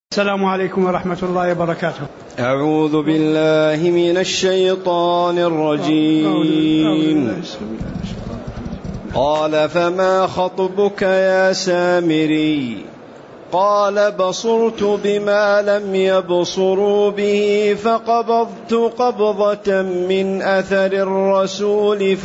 السلام عليكم ورحمة الله وبركاته. أعوذ بالله من الشيطان الرجيم. قال فما خطبك يا سامري؟ قال بصرت بما لم يبصروا به فقبضت قبضة من أثر الرسول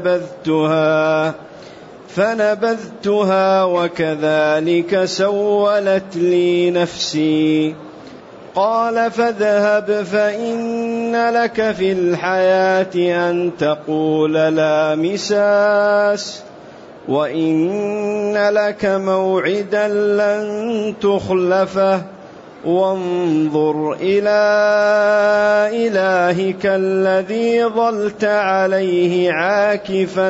فنبذتها وكذلك سولت لي نفسي. قال فاذهب فإن لك في الحياة أن تقول لا مساس وإن لك موعدا لن تخلفه وانظر إلى إلهك الذي ظلت عليه عاكفا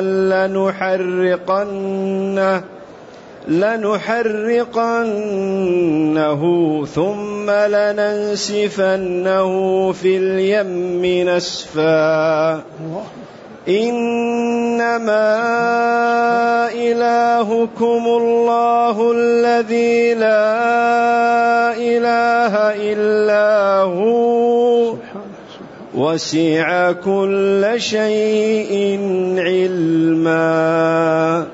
لنحرقنه ثم لننسفنه في اليم نسفا. إنما إلهكم الله الذي لا إله إلا هو وسع كل شيء علما.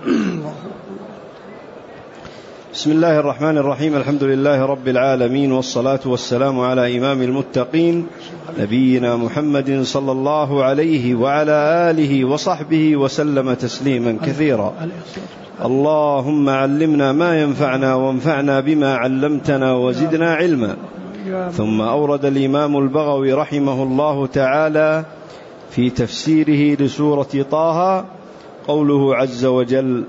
بسم الله الرحمن الرحيم. الحمد لله رب العالمين، والصلاة والسلام على إمام المتقين نبينا محمد صلى الله عليه وعلى آله وصحبه وسلم تسليما كثيرا. اللهم علمنا ما ينفعنا وانفعنا بما علمتنا وزدنا علما. ثم أورد الإمام البغوي رحمه الله تعالى في تفسيره لسورة طه قوله عز وجل: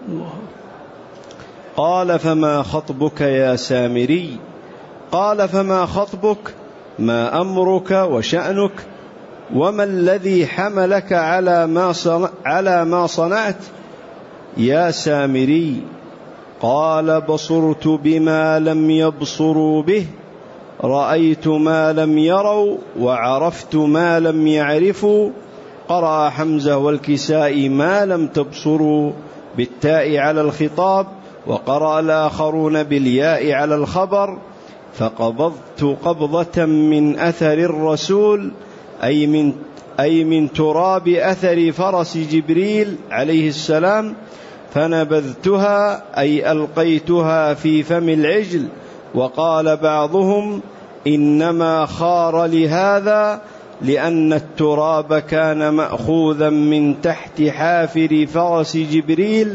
قال فما خطبك يا سامري؟ قال فما خطبك؟ ما أمرك وشأنك؟ وما الذي حملك على ما صنعت يا سامري؟ قال بصرت بما لم يبصروا به، رأيت ما لم يروا، وعرفت ما لم يعرفوا. قرأ حمزة والكسائي ما لم تبصروا بالتاء على الخطاب، وقرأ الآخرون بالياء على الخبر. فقبضت قبضة من أثر الرسول أي من تراب أثر فرس جبريل عليه السلام، فنبذتها أي ألقيتها في فم العجل. وقال بعضهم إنما خار لهذا لأن التراب كان مأخوذا من تحت حافر فرس جبريل،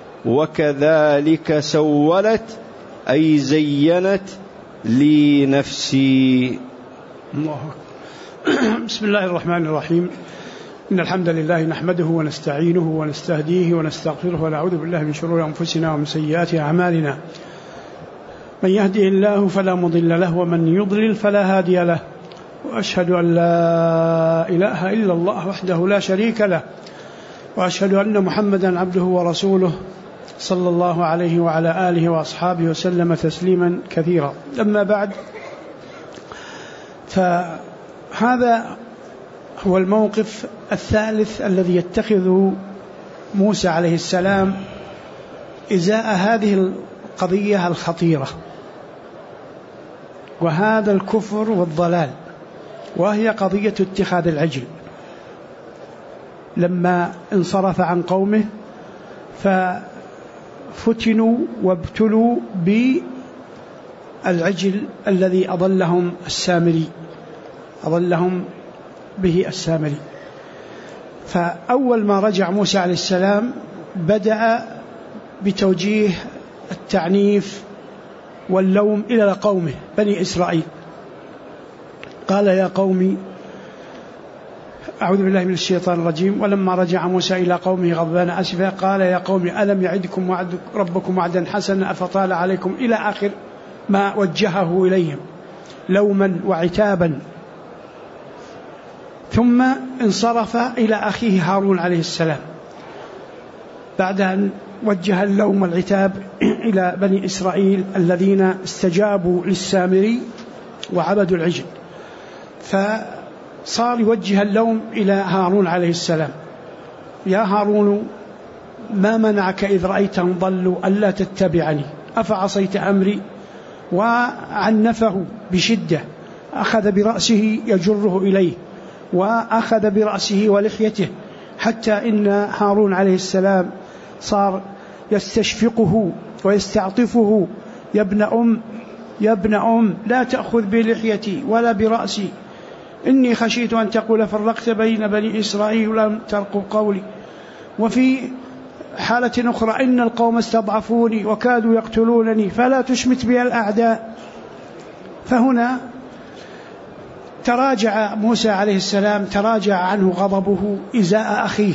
وكذلك سولت أي زينت لي نفسي. بسم الله الرحمن الرحيم. إن الحمد لله نحمده ونستعينه ونستهديه ونستغفره ونعوذ بالله من شرور أنفسنا ومن سيئات أعمالنا. من يهده الله فلا مضل له ومن يضلل فلا هادي له، وأشهد أن لا إله إلا الله وحده لا شريك له، وأشهد أن محمدا عبده ورسوله صلى الله عليه وعلى آله وأصحابه وسلم تسليما كثيرا. أما بعد، فهذا هو الموقف الثالث الذي يتخذه موسى عليه السلام إزاء هذه القضية الخطيرة وهذا الكفر والضلال، وهي قضية اتخاذ العجل. لما انصرف عن قومه ففتنوا وابتلوا بالعجل الذي أضلهم به السامري. فأول ما رجع موسى عليه السلام بدأ بتوجيه التعنيف واللوم إلى قومه بني إسرائيل. قال يا قوم، أعوذ بالله من الشيطان الرجيم: ولما رجع موسى إلى قومه غضبان أسفا قال يا قوم ألم يعدكم ربكم وعدا حسنا أفطال عليكم، إلى آخر ما وجهه إليهم لوما وعتابا. ثم انصرف إلى أخيه هارون عليه السلام بعد أن وجه اللوم والعتاب إلى بني إسرائيل الذين استجابوا للسامري وعبدوا العجل، فصار يوجه اللوم إلى هارون عليه السلام: يا هارون ما منعك إذ رأيتهم ضلوا ألا تتبعني أفعصيت أمري وعنفه بشدة، أخذ برأسه يجره إليه، وأخذ برأسه ولحيته، حتى إن هارون عليه السلام صار يستشفقه ويستعطفه: يا ابن أم لا تأخذ بلحيتي ولا برأسي، إني خشيت أن تقول فرقت بين بني إسرائيل ولم ترقب قولي. وفي حالة أخرى: إن القوم استضعفوني وكادوا يقتلونني فلا تشمت بي الأعداء. فهنا تراجع موسى عليه السلام، تراجع عنه غضبه إزاء أخيه،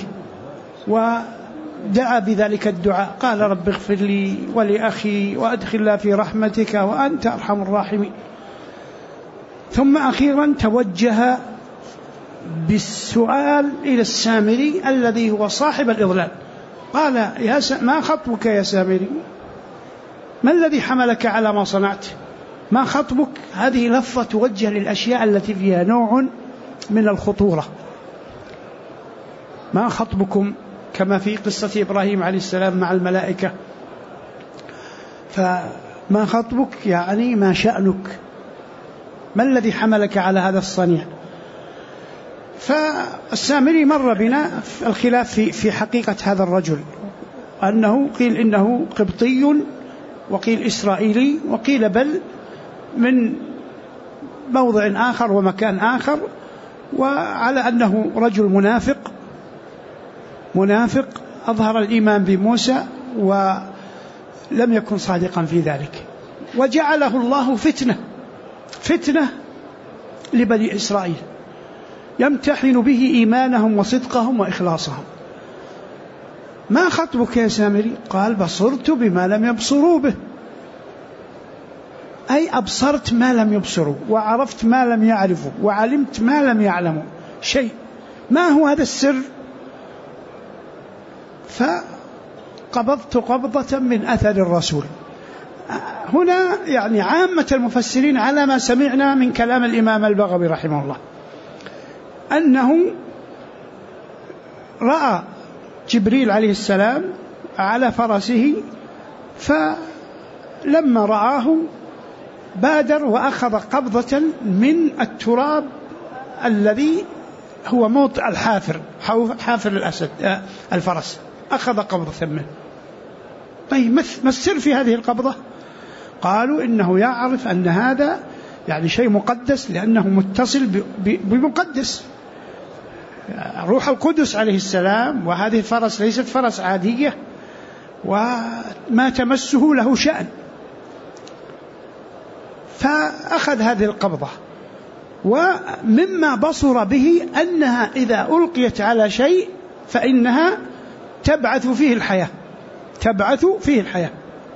ودعا بذلك الدعاء، قال: رب اغفر لي ولأخي وأدخلنا في رحمتك وأنت أرحم الراحمين. ثم أخيرا توجه بالسؤال إلى السامري الذي هو صاحب الإضلال، قال: ما خطبك يا سامري؟ ما الذي حملك على ما صنعت؟ ما خطبك؟ هذه لفظة توجه للأشياء التي فيها نوع من الخطورة. ما خطبكم؟ كما في قصة إبراهيم عليه السلام مع الملائكة. فما خطبك يعني ما شأنك؟ ما الذي حملك على هذا الصنيع؟ فالسامري مر بنا الخلاف في حقيقة هذا الرجل، أنه قيل إنه قبطي، وقيل إسرائيلي، وقيل بل من موضع آخر ومكان آخر، وعلى أنه رجل منافق أظهر الإيمان بموسى ولم يكن صادقا في ذلك، وجعله الله فتنة لبني إسرائيل يمتحن به إيمانهم وصدقهم وإخلاصهم. ما خطبك يا سامري؟ قال: بصرت بما لم يبصروا به، أي أبصرت ما لم يبصروا، وعرفت ما لم يعرفوا، وعلمت ما لم يعلموا شيء. ما هو هذا السر؟ فقبضت قبضة من أثر الرسول. هنا يعني عامة المفسرين على ما سمعنا من كلام الإمام البغوي رحمه الله، أنه رأى جبريل عليه السلام على فرسه، فلما رآه بادر وأخذ قبضة من التراب الذي هو موطئ حافر الأسد الفرس، أخذ قبضة منه. طيب ما السر في هذه القبضة؟ قالوا إنه يعرف أن هذا يعني شيء مقدس، لأنه متصل بمقدس، روح القدس عليه السلام، وهذه الفرس ليست فرس عادية، وما تمسه له شأن. فأخذ هذه القبضة، ومما بصر به أنها إذا ألقيت على شيء فإنها تبعث فيه الحياة.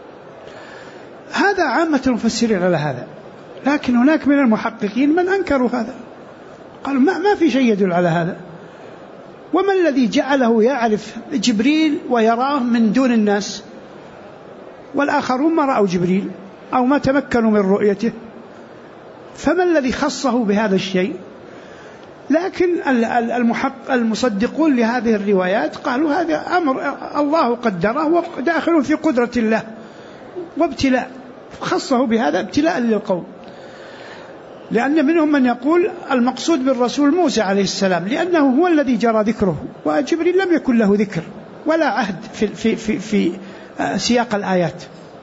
هذا عامة المفسرين على هذا، لكن هناك من المحققين من أنكروا هذا، قالوا ما في شيء يدل على هذا. وما الذي جعله يعرف جبريل ويراه من دون الناس، والآخرون ما رأوا جبريل أو ما تمكنوا من رؤيته؟ فما الذي خصه بهذا الشيء؟ لكن المصدقون لهذه الروايات قالوا هذا أمر الله قدره وداخل في قدرة الله وابتلاء، خصه بهذا ابتلاء للقوم. لأن منهم من يقول المقصود بالرسول موسى عليه السلام، لأنه هو الذي جرى ذكره، وجبريل لم يكن له ذكر ولا عهد في سياق الآيات.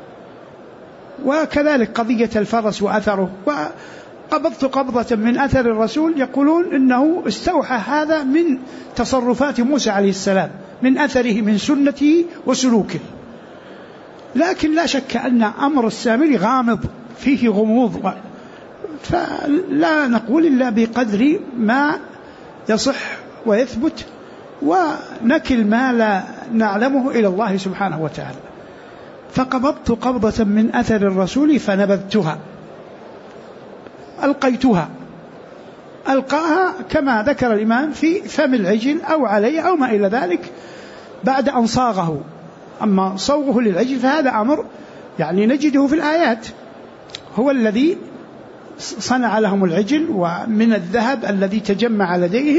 وكذلك قضية الفرس وأثره، وقبضت قبضة من أثر الرسول، يقولون إنه استوحى هذا من تصرفات موسى عليه السلام، من أثره، من سنته وسلوكه. لكن لا شك أن أمر السامري غامض فيه غموض، فلا نقول إلا بقدر ما يصح ويثبت، ونكل ما لا نعلمه إلى الله سبحانه وتعالى. فقبضت قبضة من أثر الرسول فنبذتها، ألقاها كما ذكر الإمام في فم العجل أو عليه أو ما إلى ذلك بعد أن صاغه. أما صوغه للعجل فهذا أمر يعني نجده في الآيات، هو الذي صنع لهم العجل ومن الذهب الذي تجمع لديهم،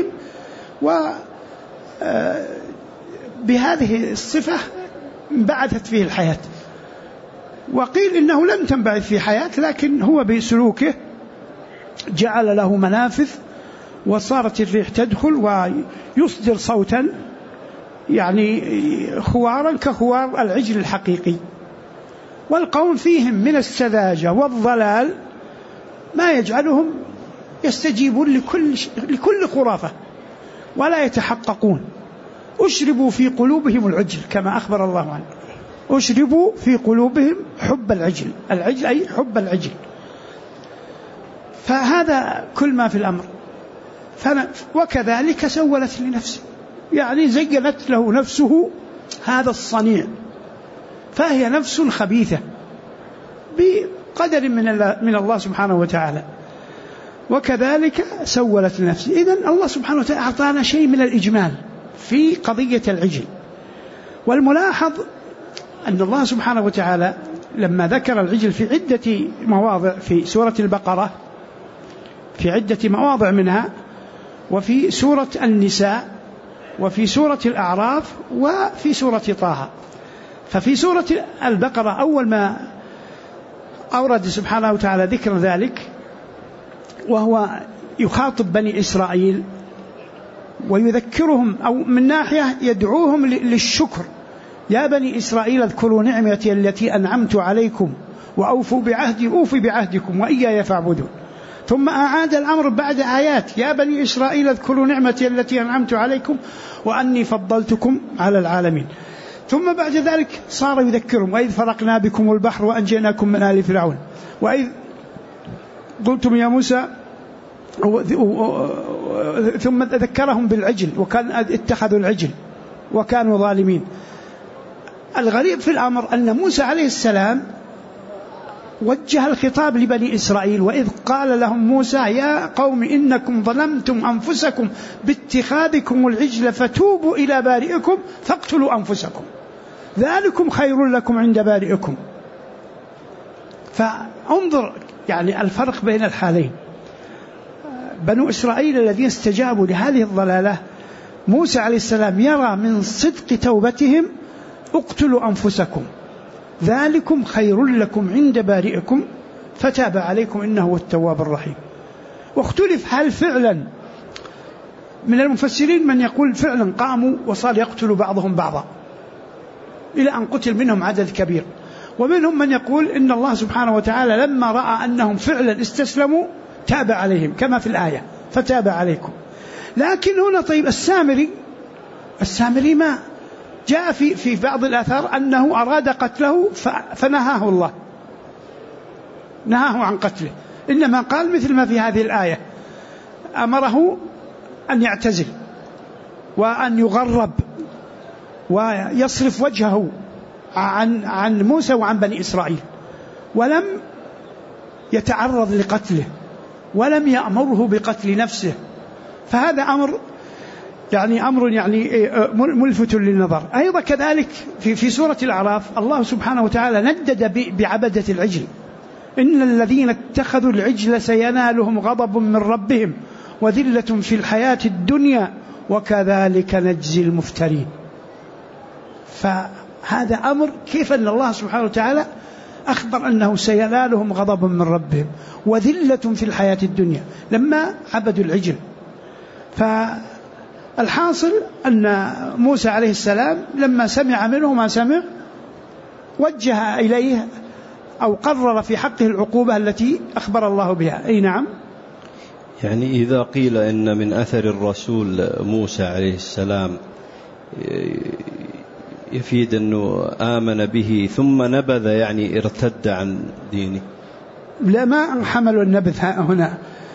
وبهذه الصفة بعثت فيه الحياة. وقيل إنه لم تنبعث في حياة، لكن هو بسلوكه جعل له منافذ وصارت الريح تدخل ويصدر صوتا يعني خوارا كخوار العجل الحقيقي. والقوم فيهم من السذاجة والضلال ما يجعلهم يستجيبون لكل خرافة ولا يتحققون. أشربوا في قلوبهم العجل كما أخبر الله عنه، أشربوا في قلوبهم حب العجل، العجل أي حب العجل. فهذا كل ما في الأمر. وكذلك سولت لنفسه، يعني زينت له نفسه هذا الصنيع، فهي نفس خبيثة بقدر من الله سبحانه وتعالى. وكذلك سولت لنفسه. إذن الله سبحانه وتعالى أعطانا شيء من الإجمال في قضية العجل. والملاحظ أن الله سبحانه وتعالى لما ذكر العجل في عدة مواضع في سورة البقرة، في عدة مواضع منها، وفي سورة النساء، وفي سورة الأعراف، وفي سورة طه. ففي سورة البقرة أول ما أورد سبحانه وتعالى ذكر ذلك، وهو يخاطب بني إسرائيل ويذكرهم، أو من ناحية يدعوهم للشكر: يا بني إسرائيل اذكروا نعمتي التي أنعمت عليكم وأوفوا بعهدي أوفي بعهدكم وإياي فاعبدون. ثم أعاد الأمر بعد آيات: يا بني إسرائيل اذكروا نعمتي التي أنعمت عليكم وأني فضلتكم على العالمين. ثم بعد ذلك صار يذكرهم: وإذ فرقنا بكم البحر وأنجيناكم من آل فرعون، وإذ قلتم يا موسى، ثم ذكرهم بالعجل وكان اتخذوا العجل وكانوا ظالمين. الغريب في الأمر أن موسى عليه السلام وجه الخطاب لبني إسرائيل: وإذ قال لهم موسى يا قوم إنكم ظلمتم أنفسكم باتخاذكم العجل فتوبوا إلى بارئكم فاقتلوا أنفسكم ذلكم خير لكم عند بارئكم. فانظر يعني الفرق بين الحالين. بنو إسرائيل الذين استجابوا لهذه الضلالة، موسى عليه السلام يرى من صدق توبتهم: اقتلوا أنفسكم ذلكم خير لكم عند بارئكم فتاب عليكم إنه هو التواب الرحيم. واختلف هل فعلا، من المفسرين من يقول فعلا قاموا وصار يقتل بعضهم بعضا إلى أن قتل منهم عدد كبير، ومنهم من يقول إن الله سبحانه وتعالى لما رأى أنهم فعلا استسلموا تاب عليهم كما في الآية: فتاب عليكم. لكن هنا طيب السامري ما جاء في بعض الآثار أنه أراد قتله فنهاه الله، نهاه عن قتله، إنما قال مثل ما في هذه الآية: أمره أن يعتزل وأن يغرب ويصرف وجهه عن موسى وعن بني إسرائيل، ولم يتعرض لقتله ولم يأمره بقتل نفسه. فهذا أمر ملفت للنظر. أيضا كذلك في سورة الأعراف الله سبحانه وتعالى ندد بعبدة العجل: إن الذين اتخذوا العجل سينالهم غضب من ربهم وذلة في الحياة الدنيا وكذلك نجزي المفترين. فهذا أمر كيف أن الله سبحانه وتعالى أخبر أنه سينالهم غضب من ربهم وذلة في الحياة الدنيا لما عبدوا العجل. فالحاصل أن موسى عليه السلام لما سمع منه ما سمع وجه إليه أو قرر في حقه العقوبة التي أخبر الله بها. أي نعم. يعني إذا قيل إن من أثر الرسول موسى عليه السلام يفيد أنه آمن به ثم نبذ، يعني ارتد عن دينه. لا، ما حملوا النبذ هنا،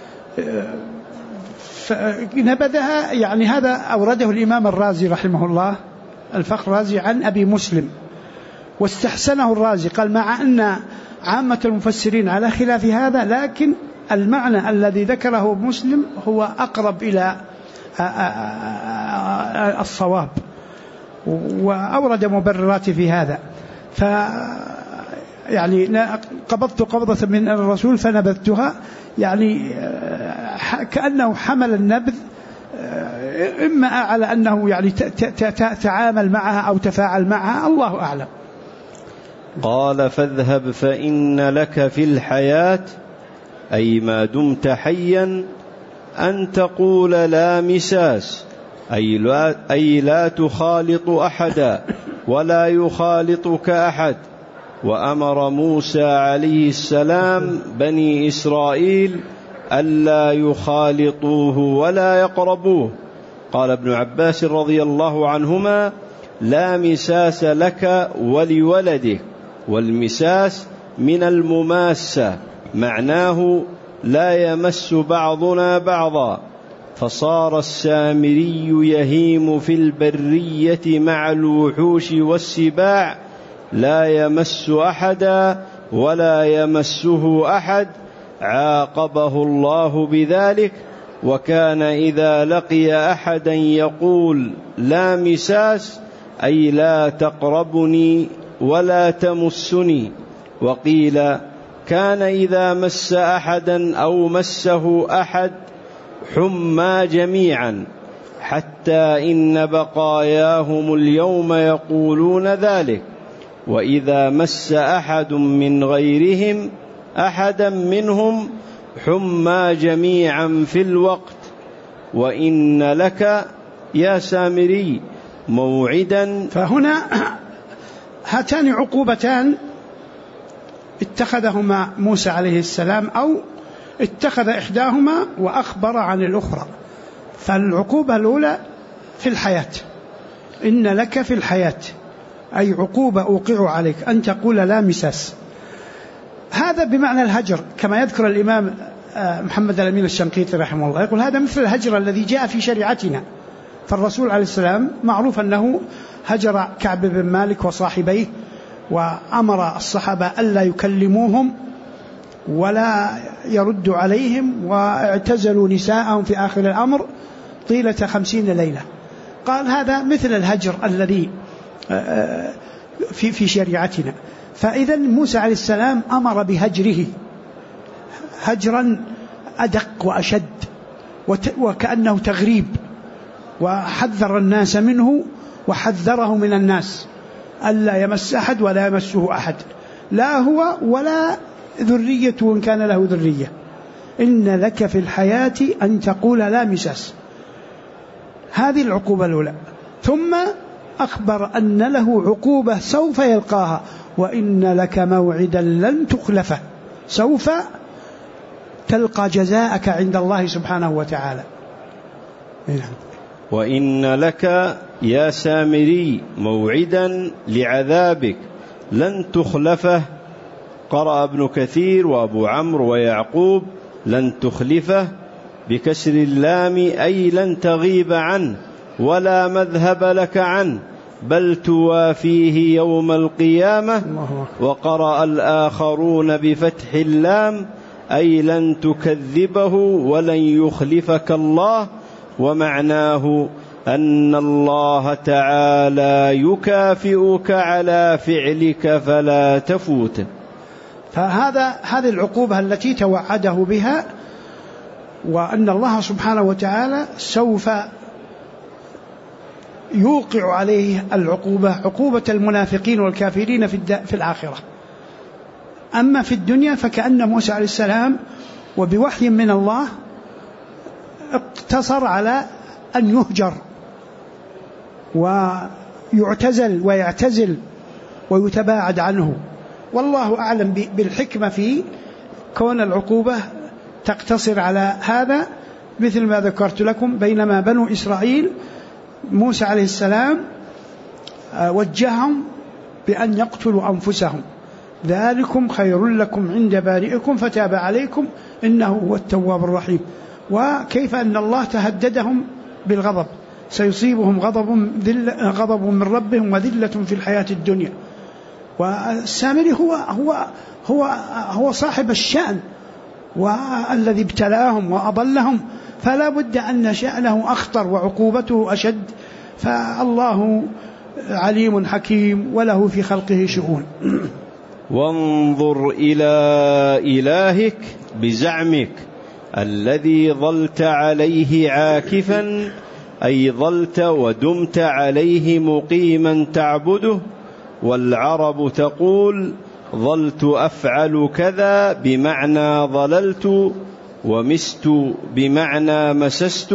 نبذها يعني هذا أورده الإمام الرازي رحمه الله، الفخر الرازي، عن أبي مسلم، واستحسنه الرازي، قال مع أن عامة المفسرين على خلاف هذا، لكن المعنى الذي ذكره مسلم هو أقرب إلى الصواب، وأورد مبررات في هذا. يعني قبضت قبضة من الرسول فنبذتها، يعني كأنه حمل النبذ إما على أنه يعني تعامل معها أو تفاعل معها، الله أعلم. قال فاذهب فإن لك في الحياة أي ما دمت حيا أن تقول لا مساس أي لا تخالط أحدا ولا يخالطك أحد. وأمر موسى عليه السلام بني إسرائيل ألا يخالطوه ولا يقربوه. قال ابن عباس رضي الله عنهما لا مساس لك ولولدك، والمساس من المماسة، معناه لا يمس بعضنا بعضا. فصار السامري يهيم في البرية مع الوحوش والسباع لا يمس أحدا ولا يمسه أحد، عاقبه الله بذلك. وكان إذا لقي أحدا يقول لا مساس أي لا تقربني ولا تمسني. وقيل كان إذا مس أحدا أو مسه أحد حمى جميعا، حتى إن بقاياهم اليوم يقولون ذلك. وإذا مس أحد من غيرهم أحدا منهم حمى جميعا في الوقت. وإن لك يا سامري موعدا. فهنا هاتان عقوبتان اتخذهما موسى عليه السلام، أو اتخذ إحداهما وأخبر عن الأخرى. فالعقوبة الأولى في الحياة، إن لك في الحياة أي عقوبة أوقع عليك أن تقول لا مساس. هذا بمعنى الهجر، كما يذكر الإمام محمد الأمين الشنقيطي رحمه الله، يقول هذا مثل الهجر الذي جاء في شريعتنا. فالرسول عليه السلام معروف أنه هجر كعب بن مالك وصاحبيه، وأمر الصحابة ألا يكلموهم ولا يردوا عليهم، واعتزلوا نساءهم في آخر الأمر طيلة 50 ليلة. قال هذا مثل الهجر الذي في شريعتنا. فإذا موسى عليه السلام أمر بهجره هجرا أدق وأشد، وكأنه تغريب، وحذر الناس منه وحذره من الناس ألا يمس أحد ولا يمسه أحد، لا هو ولا ذريته إن كان له ذرية. إن لك في الحياة أن تقول لا مساس. هذه العقوبة الأولى. ثم أخبر أن له عقوبة سوف يلقاها، وإن لك موعدا لن تخلفه، سوف تلقى جزاءك عند الله سبحانه وتعالى. وإن لك يا سامري موعدا لعذابك لن تخلفه. قرأ ابن كثير وأبو عمرو ويعقوب لن تخلفه بكسر اللام أي لن تغيب عنه ولا مذهب لك عنه، بل توافيه يوم القيامة. وقرأ الآخرون بفتح اللام أي لن تكذبه ولن يخلفك الله. ومعناه أن الله تعالى يكافئك على فعلك فلا تفوته. هذه العقوبة التي توعده بها، وأن الله سبحانه وتعالى سوف يوقع عليه العقوبة، عقوبة المنافقين والكافرين في الآخرة. أما في الدنيا فكأن موسى عليه السلام وبوحي من الله اقتصر على أن يهجر ويعتزل ويتباعد عنه. والله أعلم بالحكمة في كون العقوبة تقتصر على هذا، مثل ما ذكرت لكم. بينما بنو إسرائيل موسى عليه السلام وجههم بأن يقتلوا أنفسهم، ذلكم خير لكم عند بارئكم فتاب عليكم إنه هو التواب الرحيم. وكيف أن الله تهددهم بالغضب، سيصيبهم غضب من ربهم وذلة في الحياة الدنيا. والسامري هو صاحب الشأن والذي ابتلاهم وأضلهم، فلا بد أن شأنه أخطر وعقوبته أشد. فالله عليم حكيم وله في خلقه شؤون. وانظر إلى إلهك بزعمك الذي ظلت عليه عاكفا، أي ظلت ودمت عليه مقيما تعبده، والعرب تقول ظلت أفعل كذا بمعنى ظللت، ومست بمعنى مسست،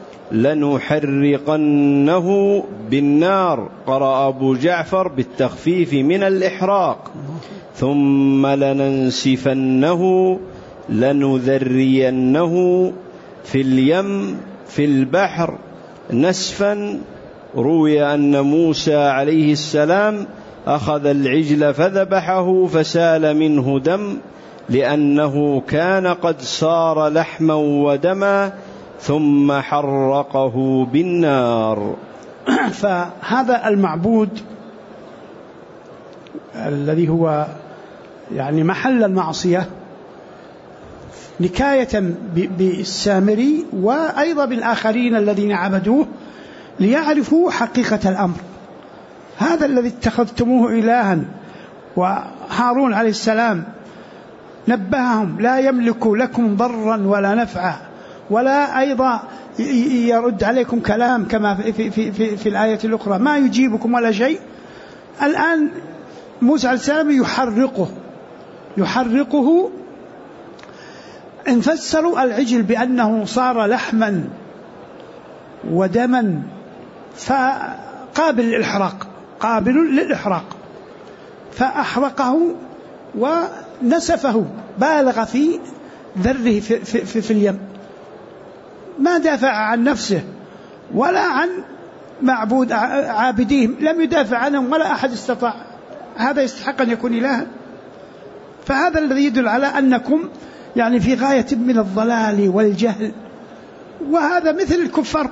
لنحرقنه بالنار. قرأ أبو جعفر بالتخفيف من الإحراق. ثم لننسفنه لنذرينه في اليم في البحر نسفا. روي أن موسى عليه السلام أخذ العجل فذبحه فسال منه دم، لأنه كان قد صار لحما ودما، ثم حرقه بالنار. فهذا المعبود الذي هو يعني محل المعصية نكاية بالسامري وأيضا بالآخرين الذين عبدوه ليعرفوا حقيقة الأمر. هذا الذي اتخذتموه إلها، وهارون عليه السلام نبههم لا يملك لكم ضرا ولا نفعا، ولا أيضا يرد عليكم كلام كما في الآية الأخرى ما يجيبكم ولا شيء. الآن موسى عليه السلام يحرقه. انفسروا العجل بأنه صار لحما ودما فقابل للإحراق، فأحرقه ونسفه، بالغ في ذره في اليم، ما دافع عن نفسه ولا عن معبود عابديهم، لم يدافع عنهم ولا أحد استطاع. هذا يستحق أن يكون إلها. فهذا الذي يدل على أنكم يعني في غاية من الضلال والجهل. وهذا مثل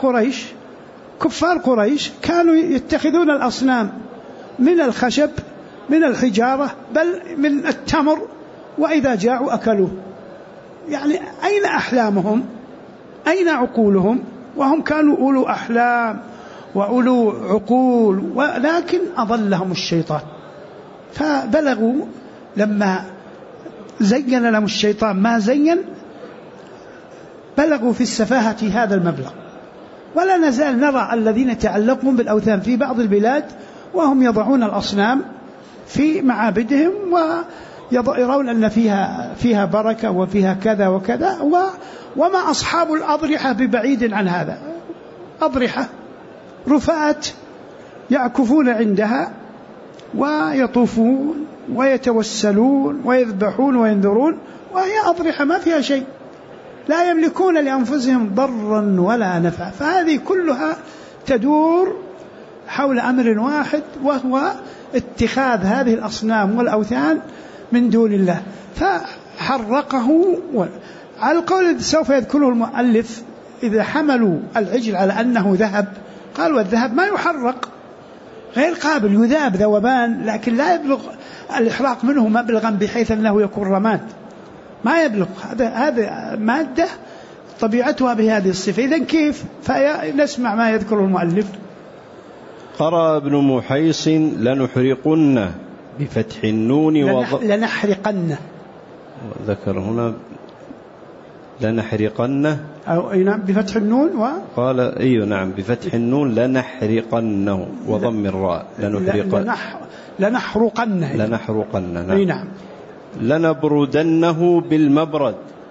كفار قريش كانوا يتخذون الأصنام من الخشب من الحجارة بل من التمر، وإذا جاعوا أكلوه. يعني أين أحلامهم؟ أين عقولهم؟ وهم كانوا أولو أحلام وأولو عقول، ولكن أضلهم الشيطان. فبلغوا لما زين لهم الشيطان ما زين، بلغوا في السفاهة هذا المبلغ. ولا نزال نرى الذين يتعلقون بالأوثان في بعض البلاد وهم يضعون الأصنام في معابدهم ويرون أن فيها بركة وفيها كذا وكذا، وما أصحاب الأضرحة ببعيد عن هذا. أضرحة رفات يعكفون عندها ويطوفون ويتوسلون ويذبحون وينذرون، وهي أضرحة ما فيها شيء، لا يملكون لأنفسهم ضرا ولا نفعا. فهذه كلها تدور حول أمر واحد، وهو اتخاذ هذه الأصنام والأوثان من دون الله. فحرقه على القول سوف يذكره المؤلف. إذا حملوا العجل على أنه ذهب، قالوا الذهب ما يحرق، غير قابل، يذاب ذوبان، لكن لا يبلغ الإحراق منه مبلغا بحيث أنه يكون رماد، ما يبلغ. هذا مادة طبيعتها بهذه الصفة. إذن كيف؟ فنسمع ما يذكره المؤلف. قرأ ابن محيص لنحرقن بفتح النون لنحرقن، ذكر هنا لنحرقن أو نعم بفتح النون قال أيوة نعم بفتح النون لنحرقنه وضم الراء لنحرقن نعم. لنبردنه بالمبرد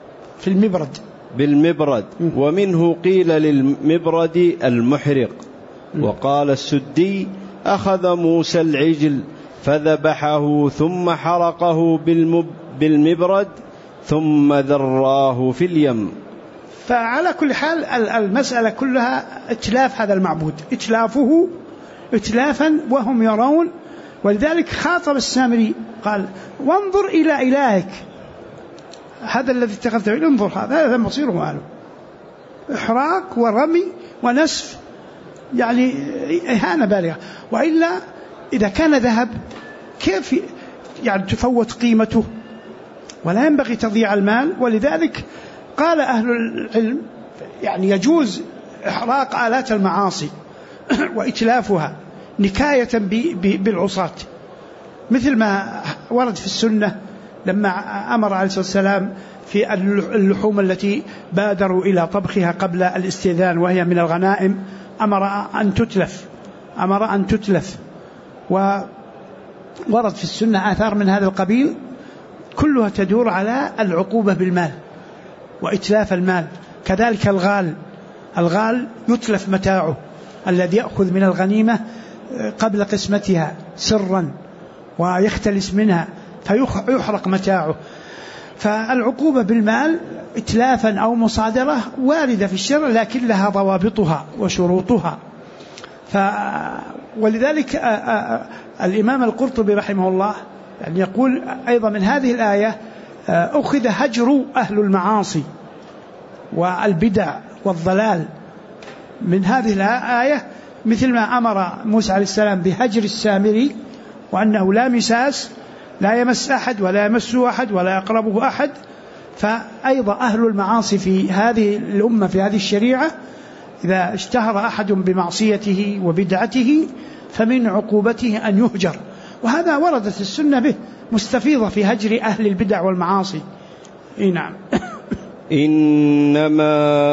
بالمبرد ومنه قيل للمبرد المحرق. وقال السدي أخذ موسى العجل فذبحه ثم حرقه بالمبرد ثم ذراه في اليم. فعلى كل حال المسألة كلها اتلاف هذا المعبود، اتلافه اتلافا وهم يرون. ولذلك خاطب السامري قال وانظر إلى إلهك هذا الذي اتخذته، انظر هذا مصيره ماله، إحراق ورمي ونسف، يعني إهانة بالغة. وإلا إذا كان ذهب كيف يعني تفوت قيمته، ولا ينبغي تضييع المال. ولذلك قال أهل العلم يعني يجوز إحراق آلات المعاصي وإتلافها نكاية بالعصاة، مثل ما ورد في السنة لما أمر عليه الصلاة والسلام في اللحوم التي بادروا إلى طبخها قبل الاستئذان وهي من الغنائم، أمر أن تتلف. ورد في السنة آثار من هذا القبيل كلها تدور على العقوبة بالمال وإتلاف المال. كذلك الغال يتلف متاعه، الذي يأخذ من الغنيمة قبل قسمتها سرا ويختلس منها فيحرق متاعه. فالعقوبة بالمال إتلافا أو مصادرة واردة في الشرع، لكن لها ضوابطها وشروطها. ولذلك الإمام القرطبي رحمه الله يعني يقول أيضا من هذه الآية أخذ هجر أهل المعاصي والبدع والضلال من هذه الآية، مثل ما أمر موسى عليه السلام بهجر السامري وأنه لا مساس، لا يمس أحد ولا يمسه أحد ولا يقربه أحد. فأيضا أهل المعاصي في هذه الأمة في هذه الشريعة إذا اشتهر أحد بمعصيته وبدعته فمن عقوبته أن يهجر، وهذا وردت السنة به مستفيضة في هجر أهل البدع والمعاصي. نعم. إنما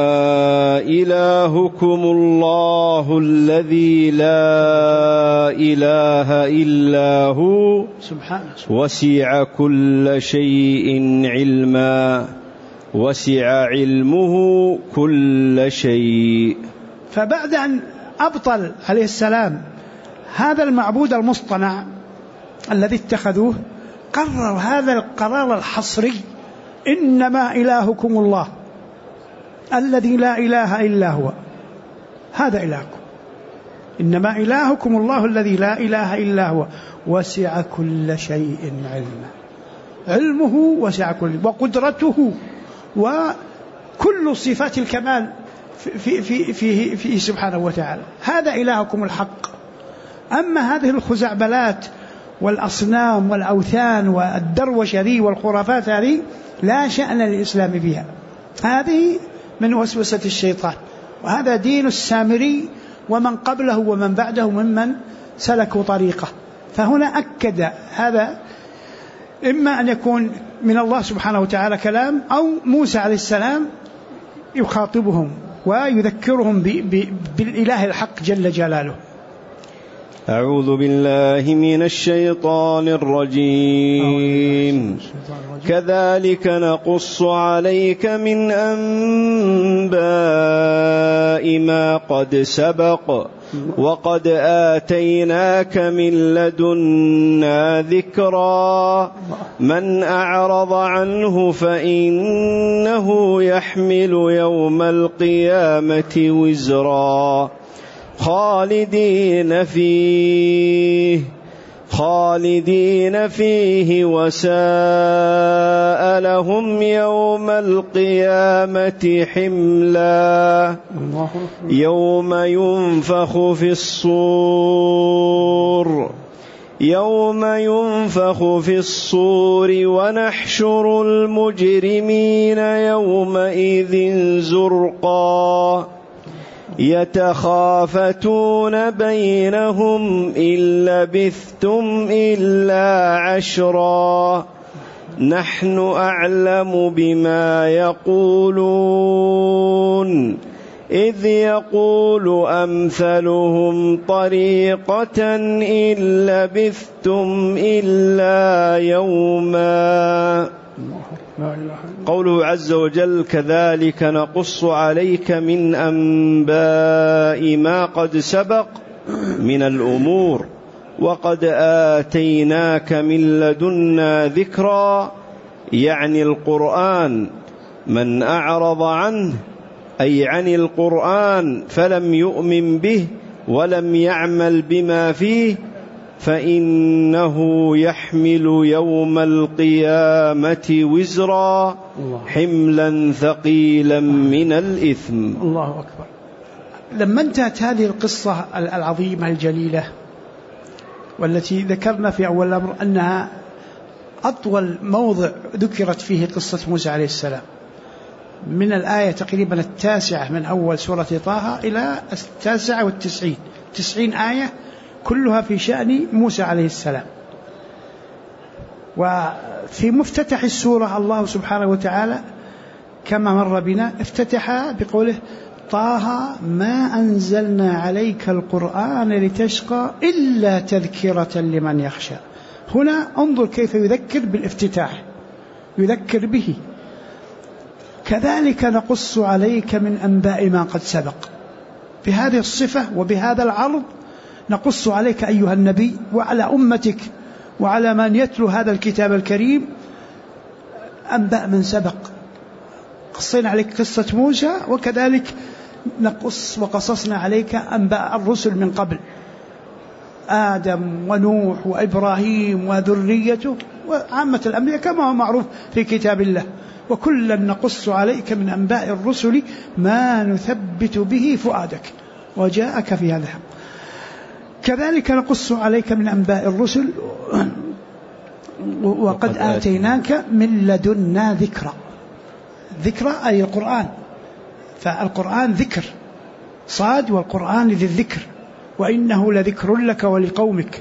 إلهكم الله الذي لا إله إلا هو وسع كل شيء علما وسع علمه كل شيء. فبعد أن أبطل عليه السلام هذا المعبود المصطنع الذي اتخذوه، قرر هذا القرار الحصري: إنما إلهكم الله الذي لا إله إلا هو، هذا إلهكم. إنما إلهكم الله الذي لا إله إلا هو وسع كل شيء علما، علمه وسع كل، وقدرته وكل صفات الكمال في سبحانه وتعالى. هذا إلهكم الحق. أما هذه الخزعبلات والأصنام والأوثان والدروشة ذي والخرافات هذه لا شأن للإسلام بها، هذه من وسوسة الشيطان، وهذا دين السامري ومن قبله ومن بعده ممن سلكوا طريقه. فهنا أكد هذا، إما أن يكون من الله سبحانه وتعالى كلام، أو موسى عليه السلام يخاطبهم ويذكرهم بالإله الحق جل جلاله. أعوذ بالله من الشيطان الرجيم. كذلك نقص عليك من أنباء ما قد سبق وقد آتيناك من لدنا ذكرا من أعرض عنه فإنه يحمل يوم القيامة وزرا خالدين فيه وساء لهم يوم القيامة حملا يوم ينفخ في الصور ونحشر المجرمين يومئذ زرقا يتخافتون بينهم إن لبثتم إلا عشرا نحن أعلم بما يقولون إذ يقول أمثلهم طريقة إن لبثتم إلا يوما. قوله عز وجل: كذلك نقص عليك من أنباء ما قد سبق من الأمور وقد آتيناك من لدنا ذكرا، يعني القرآن. من أعرض عنه أي عن القرآن فلم يؤمن به ولم يعمل بما فيه فإنه يحمل يوم القيامة وزرا حملا ثقيلا من الإثم. الله أكبر. لما انتهت هذه القصة العظيمة الجليلة والتي ذكرنا في أول الأمر أنها أطول موضع ذكرت فيه قصة موسى عليه السلام، من الآية تقريبا 9 من أول سورة طه إلى 99 آية كلها في شأن موسى عليه السلام. وفي مفتتح السورة الله سبحانه وتعالى كما مر بنا افتتح بقوله: طه ما أنزلنا عليك القرآن لتشقى إلا تذكرة لمن يخشى. هنا انظر كيف يذكر بالافتتاح، يذكر به. كذلك نقص عليك من أنباء ما قد سبق. بهذه الصفة وبهذا العرض نقص عليك أيها النبي وعلى أمتك وعلى من يتلو هذا الكتاب الكريم أنباء من سبق. قصينا عليك قصة موسى، وكذلك نقص وقصصنا عليك أنباء الرسل من قبل، آدم ونوح وإبراهيم وذريته وعامة الأنبياء كما هو معروف في كتاب الله. وكلا نقص عليك من أنباء الرسل ما نثبت به فؤادك وجاءك في هذا الحق. كذلك نقص عليك من أنباء الرسل وقد آتيناك من لدنا ذكرى. ذكرى أي القرآن، فالقرآن ذكر صاد، والقرآن ذي الذكر، وإنه لذكر لك ولقومك.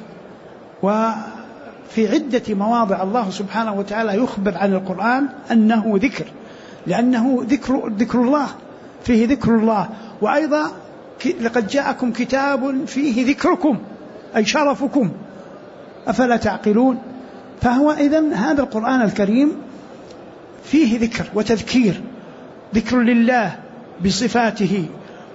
وفي عدة مواضع الله سبحانه وتعالى يخبر عن القرآن أنه ذكر، لأنه ذكر الله، فيه ذكر الله. وأيضا لقد جاءكم كتاب فيه ذكركم أي شرفكم أفلا تعقلون. فهو إذن هذا القرآن الكريم فيه ذكر وتذكير، ذكر لله بصفاته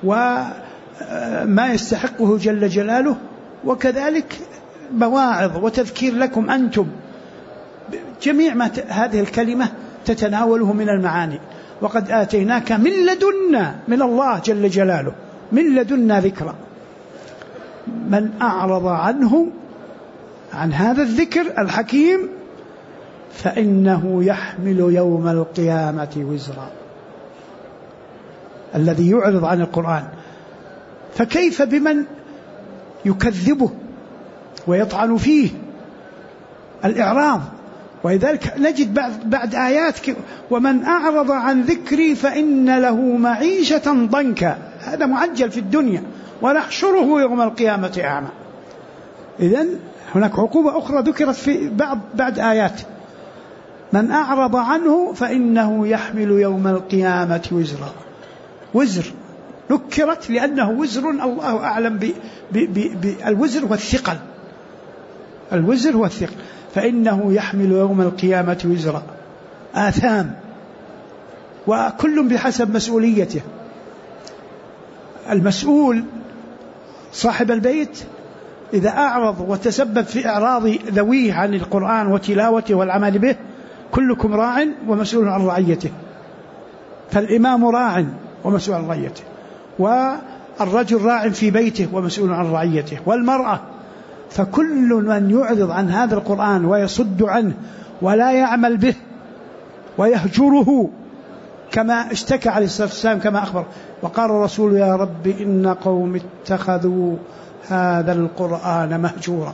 وما يستحقه جل جلاله، وكذلك مواعظ وتذكير لكم أنتم جميع ما هذه الكلمة تتناوله من المعاني. وقد آتيناك من لدنا، من الله جل جلاله، من لدنا ذكرى. من أعرض عنه، عن هذا الذكر الحكيم، فإنه يحمل يوم القيامة وزرا. الذي يعرض عن القرآن، فكيف بمن يكذبه ويطعن فيه؟ الإعراض. ولذلك نجد بعد آيات ومن أعرض عن ذكري فإن له معيشة ضنكا، هذا معجل في الدنيا ونحشره يوم القيامة أعمى. إذن هناك عقوبة أخرى ذكرت في بعد آيات. من أعرض عنه فإنه يحمل يوم القيامة وزرا. وزر نكرت لأنه وزر، الله أعلم بالوزر والثقل. الوزر والثقل. فإنه يحمل يوم القيامة وزرا، آثام، وكل بحسب مسؤوليته. المسؤول صاحب البيت إذا أعرض وتسبب في إعراض ذويه عن القرآن وتلاوته والعمل به، كلكم راع ومسؤول عن رعيته. فالإمام راع ومسؤول عن رعيته، والرجل راع في بيته ومسؤول عن رعيته، والمرأة. فكل من يعرض عن هذا القرآن ويصد عنه ولا يعمل به ويهجره، كما اشتكى عليه الصلاة والسلام كما أخبر وقال الرسول يا رب إن قوم اتخذوا هذا القرآن مهجورا،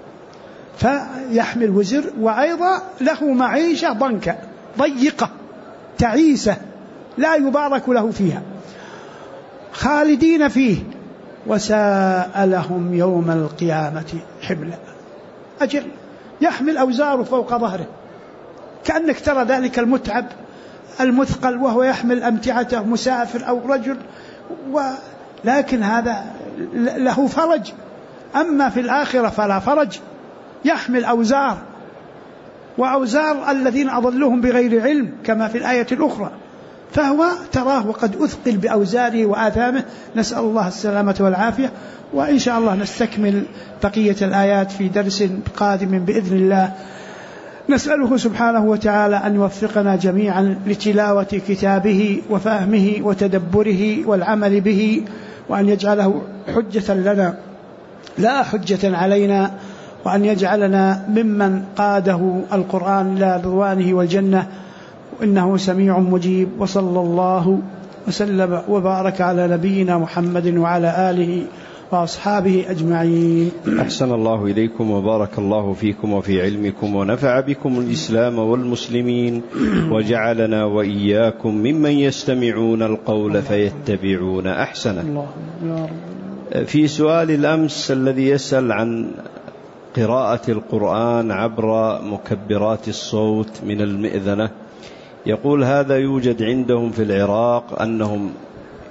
فيحمل وزر. وأيضا له معيشة ضنكا، ضيقة تعيسة لا يبارك له فيها، خالدين فيه، وساء لهم يوم القيامة حملا. أجل يحمل أوزاره فوق ظهره، كأنك ترى ذلك المتعب المثقل وهو يحمل أمتعته، مسافر أو رجل، لكن هذا له فرج. أما في الآخرة فلا فرج، يحمل أوزار، وأوزار الذين أضلهم بغير علم كما في الآية الأخرى. فهو تراه وقد أثقل بأوزاره وآثامه، نسأل الله السلامة والعافية. وإن شاء الله نستكمل بقية الآيات في درس قادم بإذن الله. نسأله سبحانه وتعالى أن يوفقنا جميعا لتلاوة كتابه وفهمه وتدبره والعمل به، وأن يجعله حجة لنا لا حجة علينا، وأن يجعلنا ممن قاده القرآن إلى رضوانه والجنة، إنه سميع مجيب. وصلى الله وسلم وبارك على نبينا محمد وعلى آله وأصحابه أجمعين. أحسن الله إليكم وبارك الله فيكم وفي علمكم، ونفع بكم الإسلام والمسلمين، وجعلنا وإياكم ممن يستمعون القول فيتبعون أحسنه. في سؤال الأمس الذي يسأل عن قراءة القرآن عبر مكبرات الصوت من المئذنة، يقول هذا يوجد عندهم في العراق، أنهم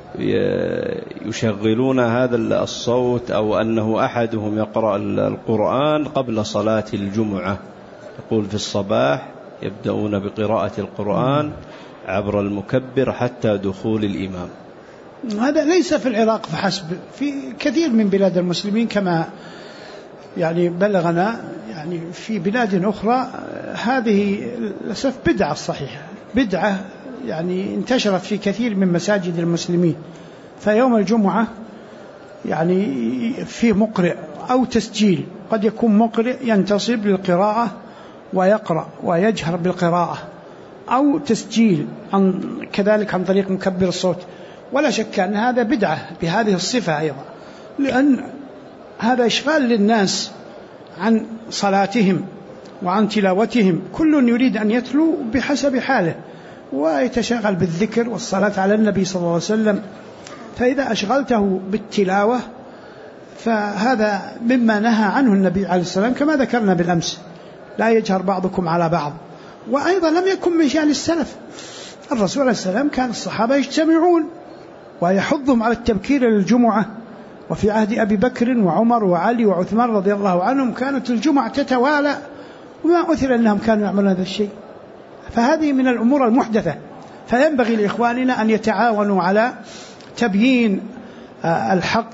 يشغلون هذا الصوت أو أنه أحدهم يقرأ القرآن قبل صلاة الجمعة، يقول في الصباح يبدأون بقراءة القرآن عبر المكبر حتى دخول الإمام. هذا ليس في العراق فحسب، في كثير من بلاد المسلمين كما يعني بلغنا، يعني في بلاد أخرى هذه للأسف بدعة صحيحة، بدعة يعني انتشرت في كثير من مساجد المسلمين. فيوم الجمعة يعني في مقرئ أو تسجيل، قد يكون مقرئ ينتصب للقراءة ويقرأ ويجهر بالقراءة، أو تسجيل كذلك عن طريق مكبر الصوت. ولا شك أن هذا بدعة بهذه الصفة أيضا، لأن هذا إشغال للناس عن صلاتهم وعن تلاوتهم. كل يريد أن يتلو بحسب حاله ويتشغل بالذكر والصلاة على النبي صلى الله عليه وسلم. فإذا أشغلته بالتلاوة فهذا مما نهى عنه النبي عليه السلام، كما ذكرنا بالأمس: لا يجهر بعضكم على بعض. وأيضا لم يكن من شأن السلف. الرسول عليه السلام كان الصحابة يجتمعون ويحضهم على التبكير للجمعة، وفي عهد أبي بكر وعمر وعلي وعثمان رضي الله عنهم كانت الجمعة تتوالى، وما أثر أنهم كانوا يعملون هذا الشيء. فهذه من الأمور المحدثة، فينبغي لإخواننا أن يتعاونوا على تبيين الحق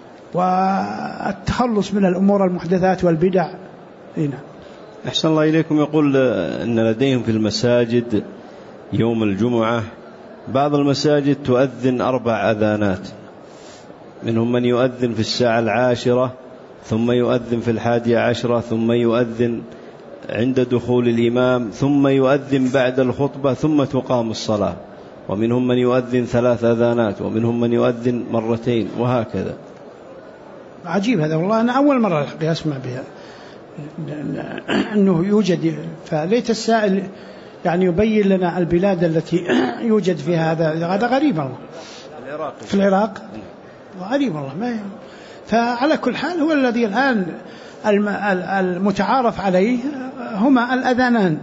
والتخلص من الأمور المحدثات والبدع. هنا أحسن الله إليكم. يقول أن لديهم في المساجد يوم الجمعة بعض المساجد تؤذن 4 أذانات، منهم من يؤذن في 10:10، ثم يؤذن في 11:10، ثم يؤذن عند دخول الإمام، ثم يؤذن بعد الخطبة، ثم تقام الصلاة. ومنهم من يؤذن 3 أذانات، ومنهم من يؤذن 2 مرات، وهكذا. عجيب هذا والله، أنا أول مرة أسمع بها أنه يوجد. فليت السائل يعني يبين لنا البلاد التي يوجد فيها هذا غريب والله. في العراق غريب والله ما. فعلى كل حال هو الذي الآن المتعارف عليه هما الأذانان،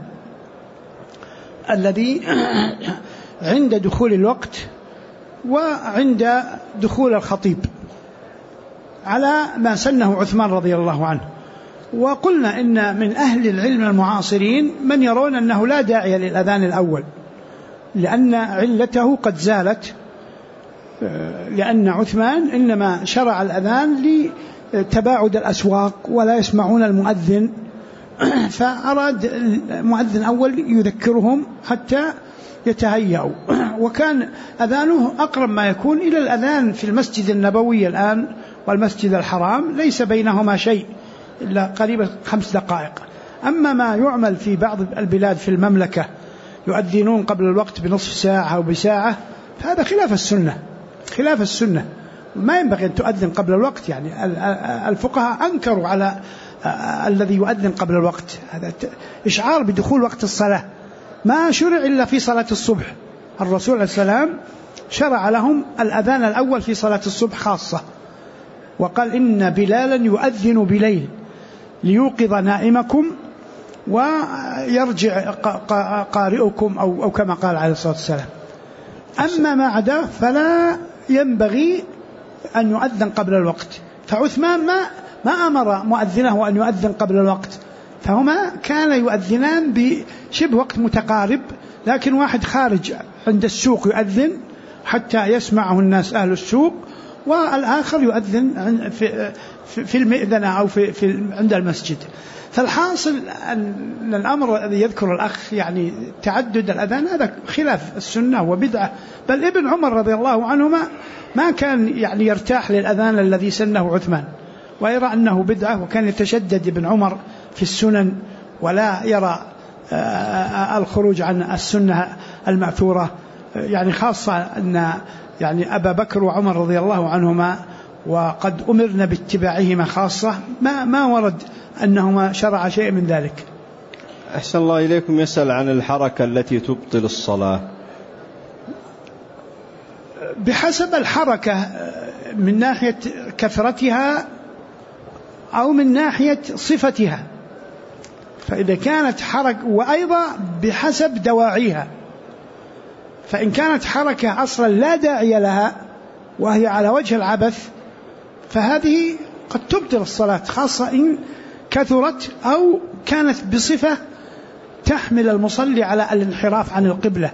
الذي عند دخول الوقت وعند دخول الخطيب، على ما سنه عثمان رضي الله عنه. وقلنا إن من أهل العلم المعاصرين من يرون أنه لا داعي للأذان الأول، لأن علته قد زالت، لأن عثمان إنما شرع الأذان لتباعد الأسواق ولا يسمعون المؤذن، فأراد المؤذن أول يذكرهم حتى يتهيأوا. وكان أذانه أقرب ما يكون إلى الأذان في المسجد النبوي الآن والمسجد الحرام، ليس بينهما شيء إلا قريبا 5 دقائق. أما ما يعمل في بعض البلاد في المملكة يؤذنون قبل الوقت بنصف ساعة أو بساعة، فهذا خلاف السنة، خلاف السنة. ما ينبغي أن تؤذن قبل الوقت. يعني الفقهاء أنكروا على الذي يؤذن قبل الوقت، هذا إشعار بدخول وقت الصلاة. ما شرع إلا في صلاة الصبح. الرسول عليه السلام شرع لهم الأذان الأول في صلاة الصبح خاصة، وقال: إن بلالا يؤذن بليل ليوقظ نائمكم ويرجع قارئكم، أو كما قال عليه الصلاة والسلام. أما ما عدا فلا ينبغي أن يؤذن قبل الوقت. فعثمان ما أمر مؤذنه أن يؤذن قبل الوقت، فهما كان يؤذنان بشبه وقت متقارب، لكن واحد خارج عند السوق يؤذن حتى يسمعه الناس أهل السوق، والآخر يؤذن في المئذنة أو عند المسجد. فالحاصل أن الأمر الذي يذكر الأخ يعني تعدد الأذان هذا خلاف السنة وبدعة. بل ابن عمر رضي الله عنهما ما كان يعني يرتاح للأذان الذي سنه عثمان، ويرى أنه بدعة، وكان يتشدد ابن عمر في السنن ولا يرى الخروج عن السنة المأثورة. يعني خاصة أن يعني أبا بكر وعمر رضي الله عنهما وقد أمرنا باتباعهما خاصة، ما ورد أنهما شرع شيء من ذلك. أحسن الله إليكم. يسأل عن الحركة التي تبطل الصلاة. بحسب الحركة من ناحية كثرتها أو من ناحية صفتها. فإذا كانت حركة، وأيضا بحسب دواعيها، فإن كانت حركة أصلا لا داعي لها وهي على وجه العبث فهذه قد تبطل الصلاة، خاصة إن كثرت أو كانت بصفة تحمل المصلي على الانحراف عن القبلة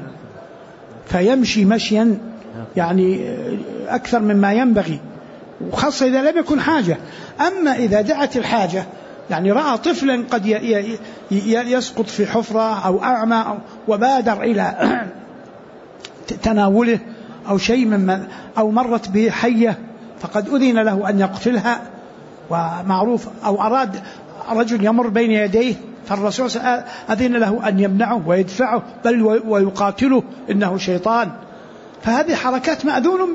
فيمشي مشيا يعني أكثر مما ينبغي، وخاصة إذا لم يكن حاجة. أما إذا دعت الحاجة يعني رأى طفلا قد يسقط في حفرة أو أعمى وبادر إلى تناوله أو شيء مما أو مرت به حية فقد أذن له أن يقتلها ومعروف، أو أراد رجل يمر بين يديه فالرسول أذن له أن يمنعه ويدفعه بل ويقاتله إنه شيطان. فهذه حركات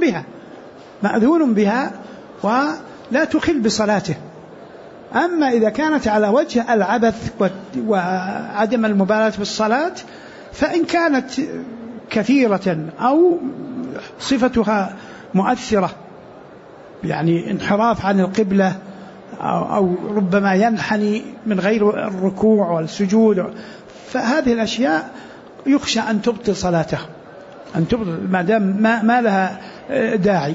مأذون بها ولا تخل بصلاته. أما إذا كانت على وجه العبث وعدم المبالاة بالصلاة فإن كانت كثيرة أو صفتها مؤثرة يعني انحراف عن القبلة أو ربما ينحني من غير الركوع والسجود، فهذه الأشياء يخشى أن تبطل صلاته، أن تبطل ما دام ما لها داعي.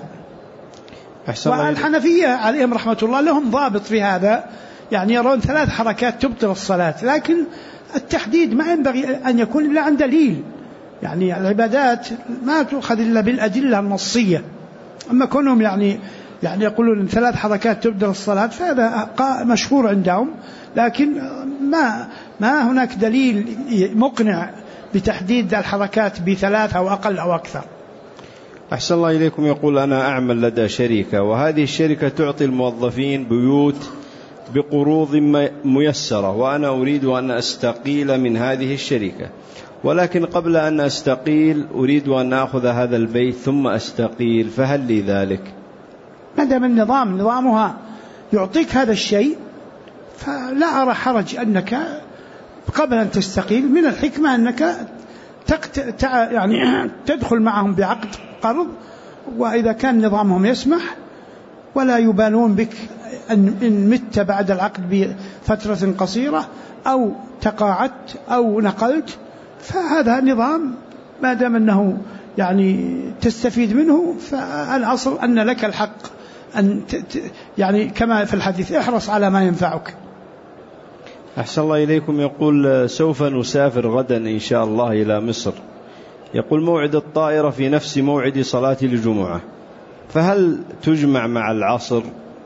والحنفية عليهم رحمة الله لهم ضابط في هذا، يعني يرون 3 حركات تبطل الصلاة، لكن التحديد ما ينبغي أن يكون إلا عن دليل. يعني العبادات ما تؤخذ إلا بالأدلة النصية. أما كونهم يعني يقولون 3 حركات تبطل الصلاة فهذا مشهور عندهم، لكن ما هناك دليل مقنع بتحديد الحركات ب3 أو أقل أو أكثر. أحسن الله إليكم. يقول أنا أعمل لدى شركة، وهذه الشركة تعطي الموظفين بيوت بقروض ميسرة، وأنا أريد أن أستقيل من هذه الشركة، ولكن قبل أن أستقيل أريد أن أخذ هذا البيت ثم أستقيل، فهل لي ذلك؟ ما دام النظام نظامها يعطيك هذا الشيء فلا أرى حرج أنك قبل أن تستقيل من الحكمة أنك يعني تدخل معهم بعقد قرض، وإذا كان نظامهم يسمح ولا يبالون بك إن مت بعد العقد بفترة قصيرة أو تقاعدت أو نقلت، فهذا نظام ما دام أنه يعني تستفيد منه فالأصل أن لك الحق أن يعني كما في الحديث احرص على ما ينفعك. أحسن الله إليكم. يقول سوف نسافر غدا إن شاء الله إلى مصر، يقول موعد الطائرة في نفس موعد صلاة الجمعة، فهل تجمع مع العصر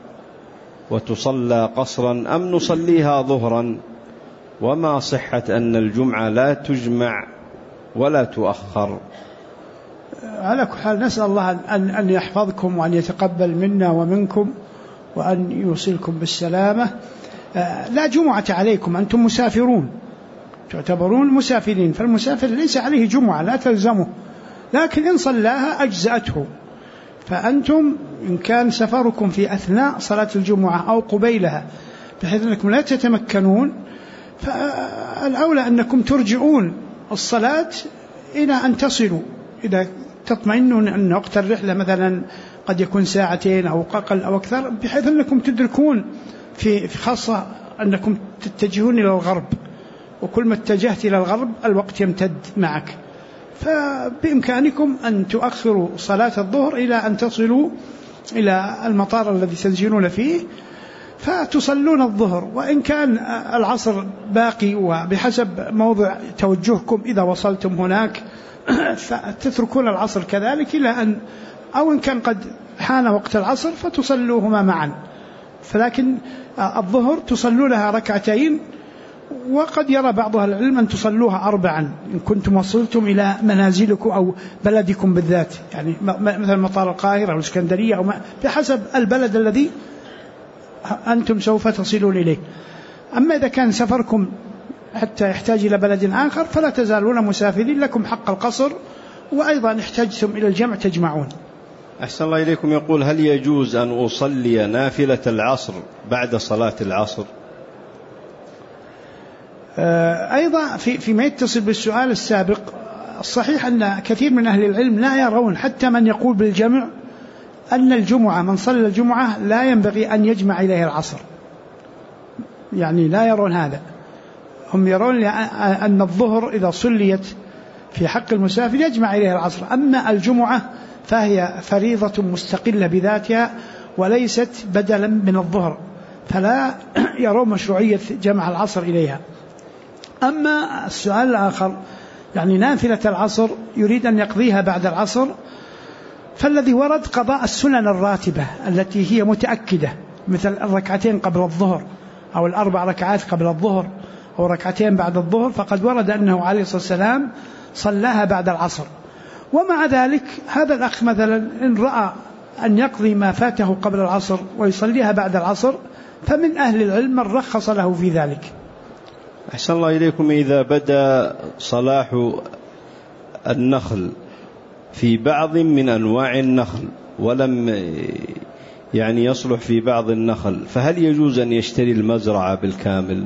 وتصلى قصرا أم نصليها ظهرا؟ وما صحة أن الجمعة لا تجمع ولا تؤخر؟ على كل حال نسأل الله أن يحفظكم وأن يتقبل منا ومنكم وأن يوصلكم بالسلامة. لا جمعة عليكم، أنتم مسافرون تعتبرون مسافرين، فالمسافر ليس عليه جمعة لا تلزمه، لكن إن صلاها أجزأته. فأنتم إن كان سفركم في أثناء صلاة الجمعة أو قبيلها بحيث أنكم لا تتمكنون، فالأولى أنكم ترجعون الصلاة إلى أن تصلوا، إذا تطمئنون أن وقت الرحلة مثلا قد يكون 2 ساعة أو أقل أو أكثر، بحيث أنكم تدركون في خاصة أنكم تتجهون إلى الغرب، وكل ما اتجهت إلى الغرب الوقت يمتد معك، فبإمكانكم أن تؤخروا صلاة الظهر إلى أن تصلوا إلى المطار الذي تنزلون فيه فتصلون الظهر، وإن كان العصر باقي وبحسب موضع توجهكم إذا وصلتم هناك فتتركون العصر كذلك إلى أن أو إن كان قد حان وقت العصر فتصلوهما معا. فلكن الظهر تصلونها 2 ركعتين، وقد يرى بعض أهل العلم أن تصلوها 4 إن كنتم وصلتم إلى منازلكم أو بلدكم بالذات، يعني مثل مطار القاهرة أو الإسكندرية أو بحسب البلد الذي أنتم سوف تصلون إليه. أما إذا كان سفركم حتى يحتاج إلى بلد آخر فلا تزالون مسافرين، لكم حق القصر، وأيضا احتجتم إلى الجمع تجمعون. أحسن الله إليكم. يقول هل يجوز أن أصلي نافلة العصر بعد صلاة العصر؟ أيضا فيما يتصل بالسؤال السابق، الصحيح أن كثير من أهل العلم لا يرون، حتى من يقول بالجمع، أن الجمعة من صلى الجمعة لا ينبغي أن يجمع إليه العصر، يعني لا يرون هذا. هم يرون أن الظهر إذا صليت في حق المسافر يجمع إليها العصر. أما الجمعة فهي فريضة مستقلة بذاتها وليست بدلا من الظهر، فلا يرون مشروعية جمع العصر إليها. أما السؤال الآخر يعني نافلة العصر يريد أن يقضيها بعد العصر، فالذي ورد قضاء السنن الراتبة التي هي متأكدة مثل الركعتين قبل الظهر أو الأربع ركعات قبل الظهر أو ركعتين بعد الظهر، فقد ورد أنه عليه الصلاة والسلام صلاها بعد العصر. ومع ذلك هذا الأخ مثلا إن رأى أن يقضي ما فاته قبل العصر ويصليها بعد العصر فمن أهل العلم من رخص له في ذلك. أحسن الله إليكم. إذا بدأ صلاح النخل في بعض من أنواع النخل ولم يعني يصلح في بعض النخل، فهل يجوز أن يشتري المزرعة بالكامل؟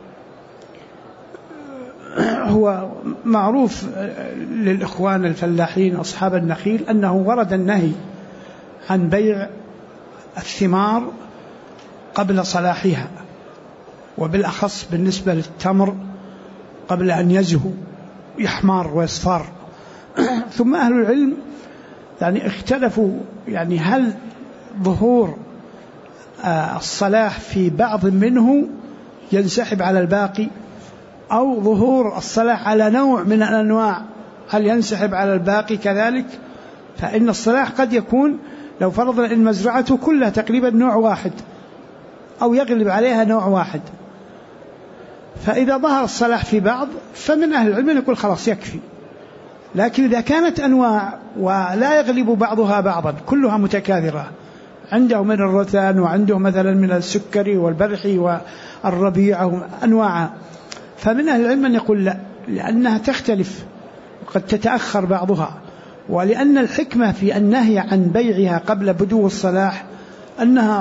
هو معروف للإخوان الفلاحين أصحاب النخيل أنه ورد النهي عن بيع الثمار قبل صلاحها، وبالأخص بالنسبة للتمر قبل أن يزهو يحمر ويصفر. ثم أهل العلم يعني اختلفوا يعني هل ظهور الصلاح في بعض منه ينسحب على الباقي، أو ظهور الصلاح على نوع من الأنواع هل ينسحب على الباقي كذلك. فإن الصلاح قد يكون لو فرضنا إن مزرعته كلها تقريبا نوع واحد أو يغلب عليها نوع واحد، فإذا ظهر الصلاح في بعض فمن أهل العلم يقول خلاص يكفي. لكن إذا كانت أنواع ولا يغلب بعضها بعضا كلها متكاثرة، عنده من الرثان وعنده مثلا من السكري والبرحي والربيع أنواع، فمن أهل العلم من يقول لا، لأنها تختلف وقد تتأخر بعضها، ولأن الحكمة في النهي عن بيعها قبل بدو الصلاح أنها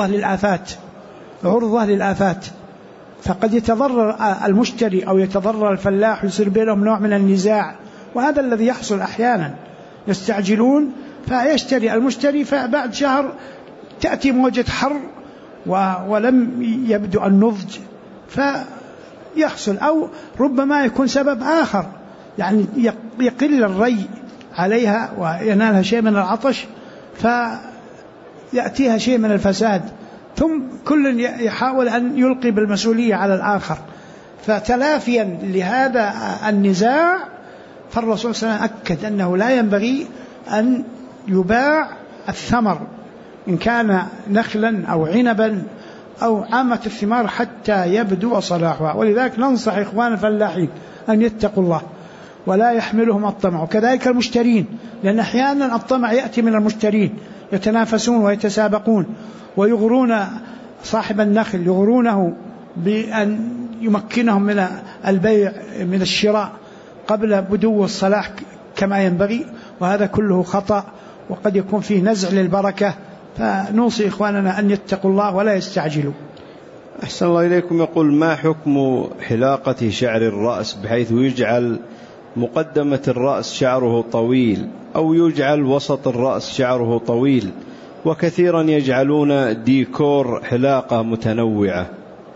عرضة للآفات، فقد يتضرر المشتري أو يتضرر الفلاح ويصير بينهم نوع من النزاع، وهذا الذي يحصل أحيانا، يستعجلون فيشتري المشتري فبعد شهر تأتي موجة حر ولم يبدو النضج فيحصل، أو ربما يكون سبب آخر يعني يقل الري عليها وينالها شيء من العطش فيأتيها شيء من الفساد، ثم كل يحاول أن يلقي بالمسؤولية على الآخر. فتلافيا لهذا النزاع فالرسول صلى الله عليه وسلم أكد أنه لا ينبغي أن يباع الثمر إن كان نخلا أو عنبا أو عامة الثمار حتى يبدو صلاحها. ولذلك ننصح إخوان الفلاحين أن يتقوا الله ولا يحملهم الطمع، وكذلك المشترين، لأن أحيانا الطمع يأتي من المشترين يتنافسون ويتسابقون ويغرون صاحب النخل، يغرونه بأن يمكنهم من البيع من الشراء قبل بدو الصلاح كما ينبغي، وهذا كله خطأ وقد يكون فيه نزع للبركة. فنوصي إخواننا أن يتقوا الله ولا يستعجلوا. أحسن الله إليكم. يقول ما حكم حلاقة شعر الرأس بحيث يجعل مقدمة الرأس شعره طويل أو يجعل وسط الرأس شعره طويل، وكثيرا يجعلون ديكور حلاقة متنوعة؟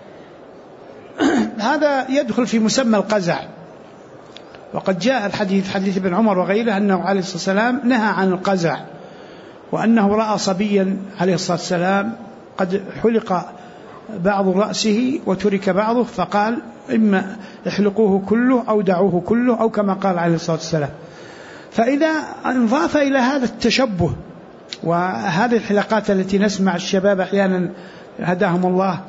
هذا يدخل في مسمى القزع، وقد جاء الحديث حديث ابن عمر وغيره أنه عليه الصلاة والسلام نهى عن القزع، وأنه رأى صبيا عليه الصلاة والسلام قد حلق بعض رأسه وترك بعضه فقال إما احلقوه كله أو دعوه كله أو كما قال عليه الصلاة والسلام. فإذا انضاف إلى هذا التشبه وهذه الحلقات التي نسمع الشباب أحيانا هداهم الله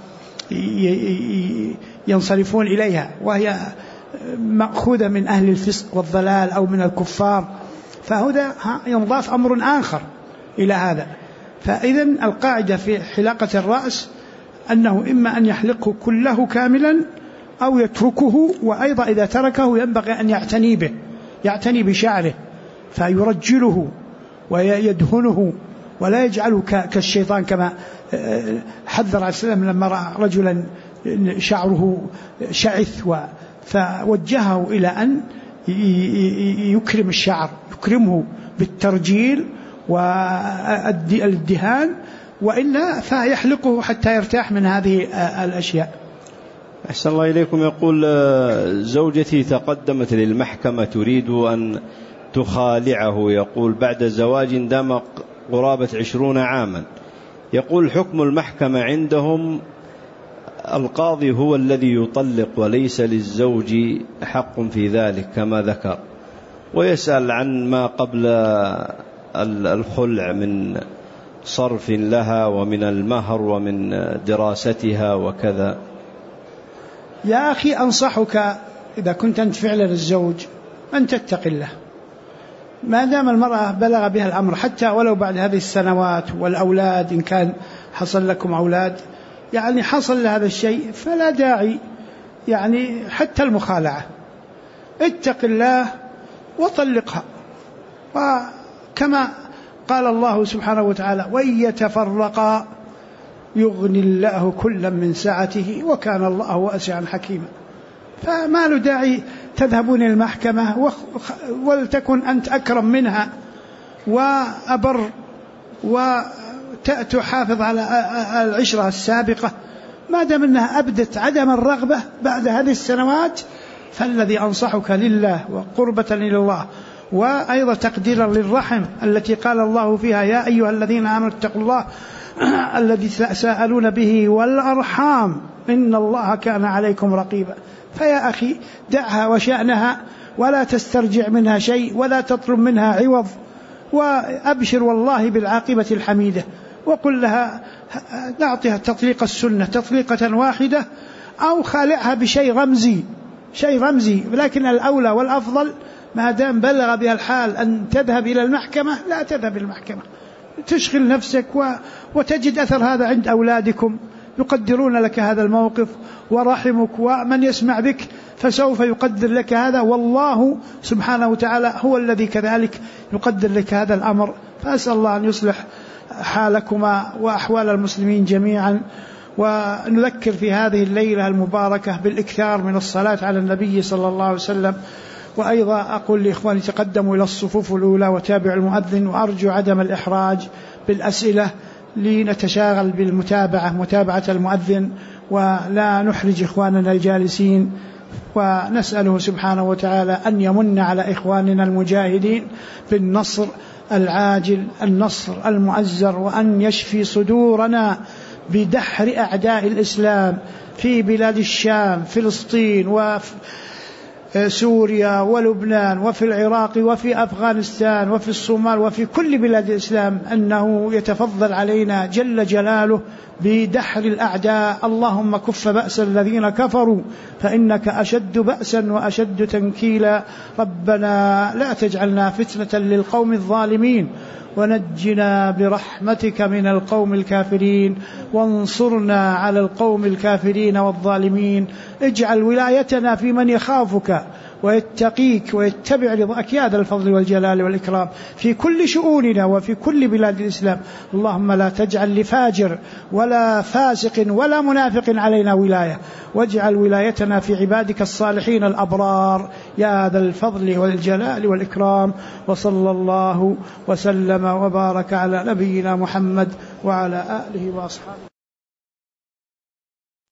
ينصرفون إليها وهي مأخوذة من أهل الفسق والضلال أو من الكفار، فهذا ينضاف أمر آخر إلى هذا. فإذا القاعدة في حلاقة الرأس أنه إما أن يحلقه كله كاملا أو يتركه، وأيضا إذا تركه ينبغي أن يعتني بشعره فيرجله ويدهنه ولا يجعله كالشيطان كما حذر عليه السلام لما رأى رجلا شعره شعث فوجهه إلى أن يكرم الشعر، يكرمه بالترجيل والدهان، وإلا فيحلقه حتى يرتاح من هذه الأشياء. أحسن الله إليكم. يقول زوجتي تقدمت للمحكمة تريد أن تخالعه، يقول بعد زواج دام قرابة 20 عاما. يقول حكم المحكمة عندهم القاضي هو الذي يطلق وليس للزوج حق في ذلك كما ذكر، ويسأل عن ما قبل الخلع من صرف لها ومن المهر ومن دراستها وكذا. يا أخي أنصحك إذا كنت أنت فعلا الزوج أن تتق الله، ما دام المرأة بلغ بها الأمر حتى ولو بعد هذه السنوات والأولاد، إن كان حصل لكم أولاد يعني حصل لهذا الشيء، فلا داعي يعني حتى المخالعة. اتق الله وطلقها، وكما قال الله سبحانه وتعالى وإن يتفرقا يغني الله كلا من سعته وكان الله واسعا حكيما. فما له داعي تذهبون إلى المحكمة، ولتكن أنت أكرم منها وأبر وتحافظ على العشرة السابقة. ما دام أنها أبدت عدم الرغبة بعد هذه السنوات، فالذي أنصحك لله وقربة إلى الله، وأيضا تقديرا للرحم التي قال الله فيها يا أيها الذين آمنوا اتقوا الله الذي تساءلون به والأرحام إن الله كان عليكم رقيبا. فيا أخي دعها وشأنها، ولا تسترجع منها شيء ولا تطلب منها عوض، وأبشر والله بالعاقبة الحميدة. وقل لها نعطيها تطليق السنة تطليقة واحدة، أو خالعها بشيء رمزي، لكن الأولى والأفضل ما دام بلغ بها الحال أن تذهب إلى المحكمة لا تذهب إلى المحكمة، تشغل نفسك وتجد أثر هذا عند أولادكم يقدرون لك هذا الموقف، ورحمك ومن يسمع بك فسوف يقدر لك هذا، والله سبحانه وتعالى هو الذي كذلك يقدر لك هذا الأمر. فأسأل الله أن يصلح حالكما وأحوال المسلمين جميعا. ونذكر في هذه الليلة المباركة بالإكثار من الصلاة على النبي صلى الله عليه وسلم. وأيضا أقول لإخواني تقدموا إلى الصفوف الأولى وتابعوا المؤذن، وأرجو عدم الإحراج بالأسئلة لنتشاغل متابعة المؤذن ولا نحرج إخواننا الجالسين. ونسأله سبحانه وتعالى أن يمن على إخواننا المجاهدين بالنصر العاجل، النصر المؤزر، وأن يشفي صدورنا بدحر أعداء الإسلام في بلاد الشام، فلسطين وسوريا ولبنان وفي العراق وفي أفغانستان وفي الصومال وفي كل بلاد الإسلام، أنه يتفضل علينا جل جلاله بدحر الأعداء. اللهم كف بأس الذين كفروا فإنك أشد بأسا وأشد تنكيلا. ربنا لا تجعلنا فتنة للقوم الظالمين، ونجنا برحمتك من القوم الكافرين، وانصرنا على القوم الكافرين والظالمين. اجعل ولايتنا في من يخافك ويتقيك ويتبع رضاك يا ذا الفضل والجلال والإكرام في كل شؤوننا وفي كل بلاد الإسلام. اللهم لا تجعل لفاجر ولا فاسق ولا منافق علينا ولاية، واجعل ولايتنا في عبادك الصالحين الأبرار يا ذا الفضل والجلال والإكرام. وصلى الله وسلم وبارك على نبينا محمد وعلى آله وأصحابه.